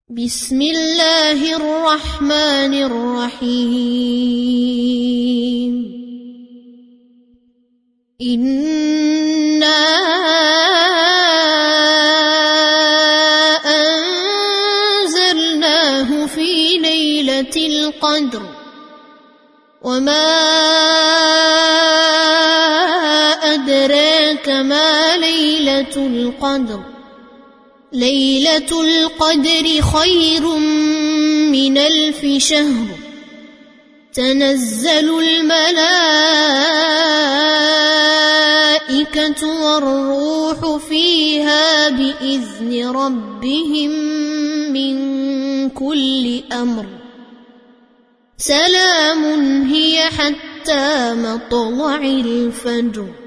بسم الله الرحمن الرحيم إنا أنزلناه في ليلة القدر وما أدراك ما ليلة القدر ليلة القدر خير من 1000 شهر تنزل الملائكة والروح فيها بإذن ربهم من كل أمر سلام هي حتى مطلع الفجر